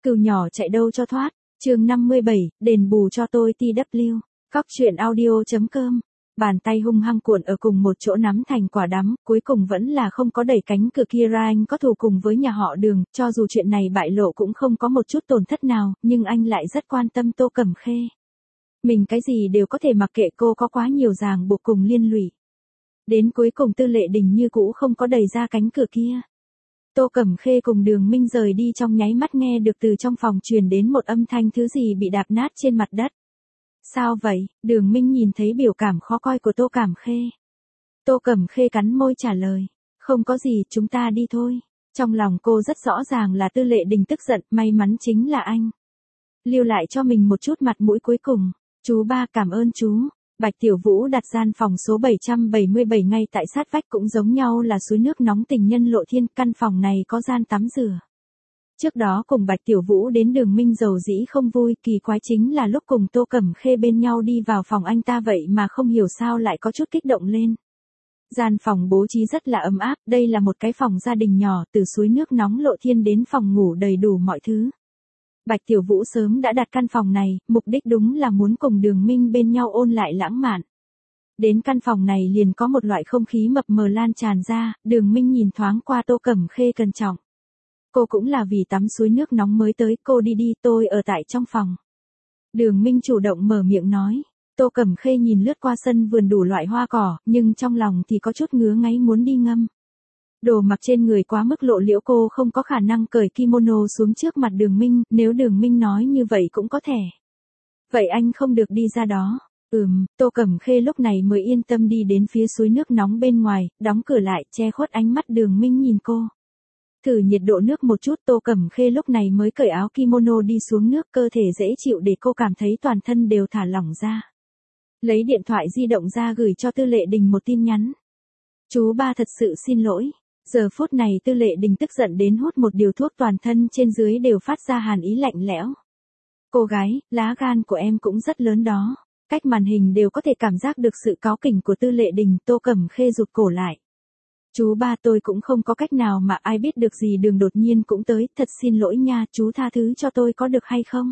Cừu nhỏ chạy đâu cho thoát. Chương 57, đền bù cho tôi TW. Cóc truyện audio.com. Bàn tay hung hăng cuộn ở cùng một chỗ nắm thành quả đắng, cuối cùng vẫn là không có đẩy cánh cửa kia ra. Anh có thù cùng với nhà họ Đường, cho dù chuyện này bại lộ cũng không có một chút tổn thất nào, nhưng anh lại rất quan tâm Tô Cẩm Khê. Mình cái gì đều có thể mặc kệ, cô có quá nhiều ràng buộc cùng liên lụy. Đến cuối cùng Tư Lệ Đình như cũ không có đẩy ra cánh cửa kia. Tô Cẩm Khê cùng Đường Minh rời đi trong nháy mắt nghe được từ trong phòng truyền đến một âm thanh thứ gì bị đạp nát trên mặt đất. Sao vậy? Đường Minh nhìn thấy biểu cảm khó coi của Tô Cẩm Khê. Tô Cẩm Khê cắn môi trả lời. Không có gì, chúng ta đi thôi. Trong lòng cô rất rõ ràng là Tư Lệ Đình tức giận, may mắn chính là anh lưu lại cho mình một chút mặt mũi cuối cùng. Chú ba cảm ơn chú. Bạch Tiểu Vũ đặt gian phòng số 777 ngay tại sát vách, cũng giống nhau là suối nước nóng tình nhân lộ thiên, căn phòng này có gian tắm rửa. Trước đó cùng Bạch Tiểu Vũ đến Đường Minh dầu dĩ không vui, kỳ quái chính là lúc cùng Tô Cẩm Khê bên nhau đi vào phòng anh ta vậy mà không hiểu sao lại có chút kích động lên. Gian phòng bố trí rất là ấm áp, đây là một cái phòng gia đình nhỏ, từ suối nước nóng lộ thiên đến phòng ngủ đầy đủ mọi thứ. Bạch Tiểu Vũ sớm đã đặt căn phòng này, mục đích đúng là muốn cùng Đường Minh bên nhau ôn lại lãng mạn. Đến căn phòng này liền có một loại không khí mập mờ lan tràn ra, Đường Minh nhìn thoáng qua Tô Cẩm Khê cẩn trọng. Cô cũng là vì tắm suối nước nóng mới tới, cô đi đi, tôi ở tại trong phòng. Đường Minh chủ động mở miệng nói. Tô Cẩm Khê nhìn lướt qua sân vườn đủ loại hoa cỏ, nhưng trong lòng thì có chút ngứa ngáy muốn đi ngâm. Đồ mặc trên người quá mức lộ liễu, cô không có khả năng cởi kimono xuống trước mặt Đường Minh, nếu Đường Minh nói như vậy cũng có thể. Vậy anh không được đi ra đó. Tô Cẩm Khê lúc này mới yên tâm đi đến phía suối nước nóng bên ngoài, đóng cửa lại, che khuất ánh mắt Đường Minh nhìn cô. Thử nhiệt độ nước một chút, Tô Cẩm Khê lúc này mới cởi áo kimono đi xuống nước, cơ thể dễ chịu để cô cảm thấy toàn thân đều thả lỏng ra. Lấy điện thoại di động ra gửi cho Tư Lệ Đình một tin nhắn. Chú ba thật sự xin lỗi. Giờ phút này Tư Lệ Đình tức giận đến hút một điều thuốc, toàn thân trên dưới đều phát ra hàn ý lạnh lẽo. Cô gái, lá gan của em cũng rất lớn đó. Cách màn hình đều có thể cảm giác được sự cáu kỉnh của Tư Lệ Đình. Tô Cẩm Khê rụt cổ lại. Chú ba, tôi cũng không có cách nào mà, ai biết được gì Đường đột nhiên cũng tới, thật xin lỗi nha, chú tha thứ cho tôi có được hay không?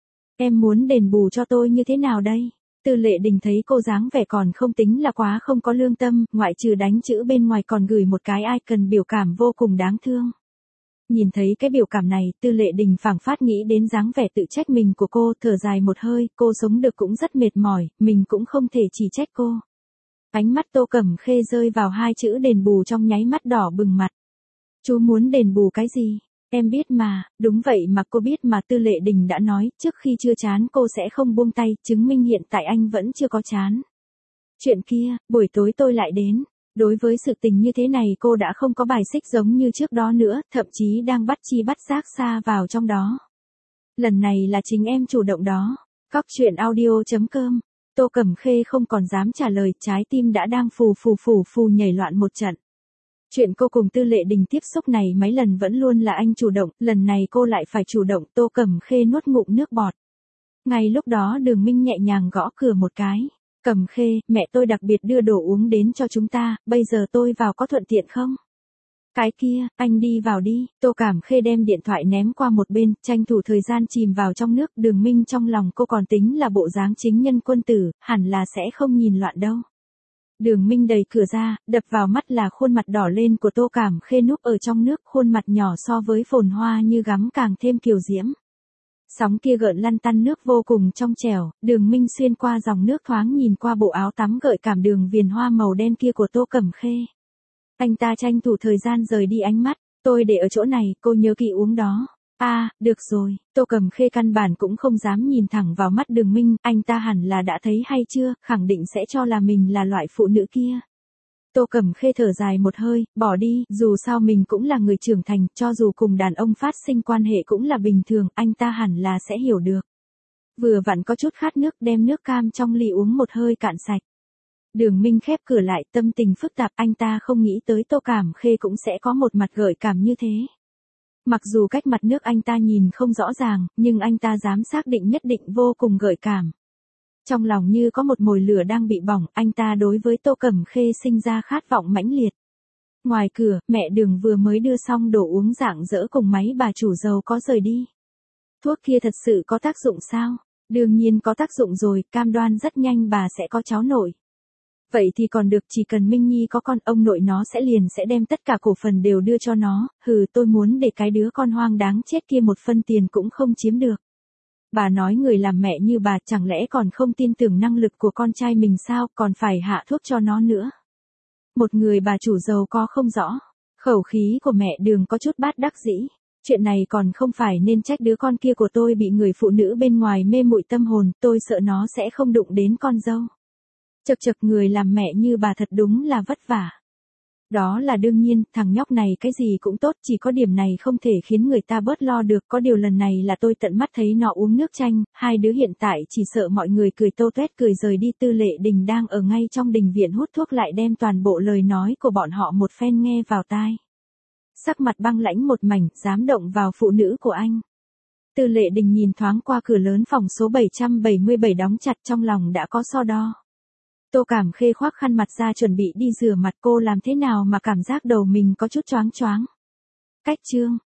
Em muốn đền bù cho tôi như thế nào đây? Tư Lệ Đình thấy cô dáng vẻ còn không tính là quá không có lương tâm, ngoại trừ đánh chữ bên ngoài còn gửi một cái icon biểu cảm vô cùng đáng thương. Nhìn thấy cái biểu cảm này, Tư Lệ Đình phảng phất nghĩ đến dáng vẻ tự trách mình của cô, thở dài một hơi, cô sống được cũng rất mệt mỏi, mình cũng không thể chỉ trách cô. Ánh mắt Tô Cẩm Khê rơi vào hai chữ đền bù trong nháy mắt đỏ bừng mặt. Chú muốn đền bù cái gì? Em biết mà, đúng vậy mà, cô biết mà, Tư Lệ Đình đã nói, trước khi chưa chán cô sẽ không buông tay, chứng minh hiện tại anh vẫn chưa có chán. Chuyện kia, buổi tối tôi lại đến. Đối với sự tình như thế này cô đã không có bài xích giống như trước đó nữa, thậm chí đang bắt chi bắt giác xa vào trong đó. Lần này là chính em chủ động đó. Cóc truyện audio.com. Tô Cẩm Khê không còn dám trả lời, trái tim đã đang phù nhảy loạn một trận. Chuyện cô cùng Tư Lệ Đình tiếp xúc này mấy lần vẫn luôn là anh chủ động, lần này cô lại phải chủ động. Tô Cẩm Khê nuốt ngụm nước bọt. Ngay lúc đó Đường Minh nhẹ nhàng gõ cửa một cái. Cẩm Khê, mẹ tôi đặc biệt đưa đồ uống đến cho chúng ta, bây giờ tôi vào có thuận tiện không? Cái kia, anh đi vào đi. Tô Cẩm Khê đem điện thoại ném qua một bên, tranh thủ thời gian chìm vào trong nước. Đường Minh trong lòng cô còn tính là bộ dáng chính nhân quân tử, hẳn là sẽ không nhìn loạn đâu. Đường Minh đẩy cửa ra, đập vào mắt là khuôn mặt đỏ lên của Tô Cẩm Khê núp ở trong nước, khuôn mặt nhỏ so với phồn hoa như gấm càng thêm kiều diễm. Sóng kia gợn lăn tăn nước vô cùng trong trẻo, Đường Minh xuyên qua dòng nước thoáng nhìn qua bộ áo tắm gợi cảm đường viền hoa màu đen kia của Tô Cẩm Khê. Anh ta tranh thủ thời gian rời đi ánh mắt, tôi để ở chỗ này, cô nhớ kỹ uống đó. Được rồi, Tô Cẩm Khê căn bản cũng không dám nhìn thẳng vào mắt Đường Minh, anh ta hẳn là đã thấy hay chưa, khẳng định sẽ cho là mình là loại phụ nữ kia. Tô Cẩm Khê thở dài một hơi, bỏ đi, dù sao mình cũng là người trưởng thành, cho dù cùng đàn ông phát sinh quan hệ cũng là bình thường, anh ta hẳn là sẽ hiểu được. Vừa vặn có chút khát nước, đem nước cam trong ly uống một hơi cạn sạch. Đường Minh khép cửa lại, tâm tình phức tạp, anh ta không nghĩ tới Tô Cẩm Khê cũng sẽ có một mặt gợi cảm như thế. Mặc dù cách mặt nước anh ta nhìn không rõ ràng, nhưng anh ta dám xác định nhất định vô cùng gợi cảm. Trong lòng như có một mồi lửa đang bị bỏng, anh ta đối với Tô Cẩm Khê sinh ra khát vọng mãnh liệt. Ngoài cửa, mẹ Đường vừa mới đưa xong đồ uống rạng rỡ cùng máy bà chủ giàu có rời đi. Thuốc kia thật sự có tác dụng sao? Đương nhiên có tác dụng rồi, cam đoan rất nhanh bà sẽ có cháu nội. Vậy thì còn được, chỉ cần Minh Nhi có con, ông nội nó sẽ đem tất cả cổ phần đều đưa cho nó, tôi muốn để cái đứa con hoang đáng chết kia một phân tiền cũng không chiếm được. Bà nói người làm mẹ như bà chẳng lẽ còn không tin tưởng năng lực của con trai mình sao, còn phải hạ thuốc cho nó nữa. Một người bà chủ giàu có không rõ. Khẩu khí của mẹ Đường có chút bát đắc dĩ. Chuyện này còn không phải nên trách đứa con kia của tôi bị người phụ nữ bên ngoài mê muội tâm hồn, tôi sợ nó sẽ không đụng đến con dâu. Chật chật, người làm mẹ như bà thật đúng là vất vả. Đó là đương nhiên, thằng nhóc này cái gì cũng tốt, chỉ có điểm này không thể khiến người ta bớt lo được. Có điều lần này là tôi tận mắt thấy nó uống nước chanh, hai đứa hiện tại chỉ sợ mọi người cười tô toét cười rời đi. Tư Lệ Đình đang ở ngay trong đình viện hút thuốc lại đem toàn bộ lời nói của bọn họ một phen nghe vào tai. Sắc mặt băng lãnh một mảnh, dám động vào phụ nữ của anh. Tư Lệ Đình nhìn thoáng qua cửa lớn phòng số 777 đóng chặt, trong lòng đã có so đo. Tô Cảm Khê khoác khăn mặt ra chuẩn bị đi rửa mặt, cô làm thế nào mà cảm giác đầu mình có chút choáng choáng. Cách chương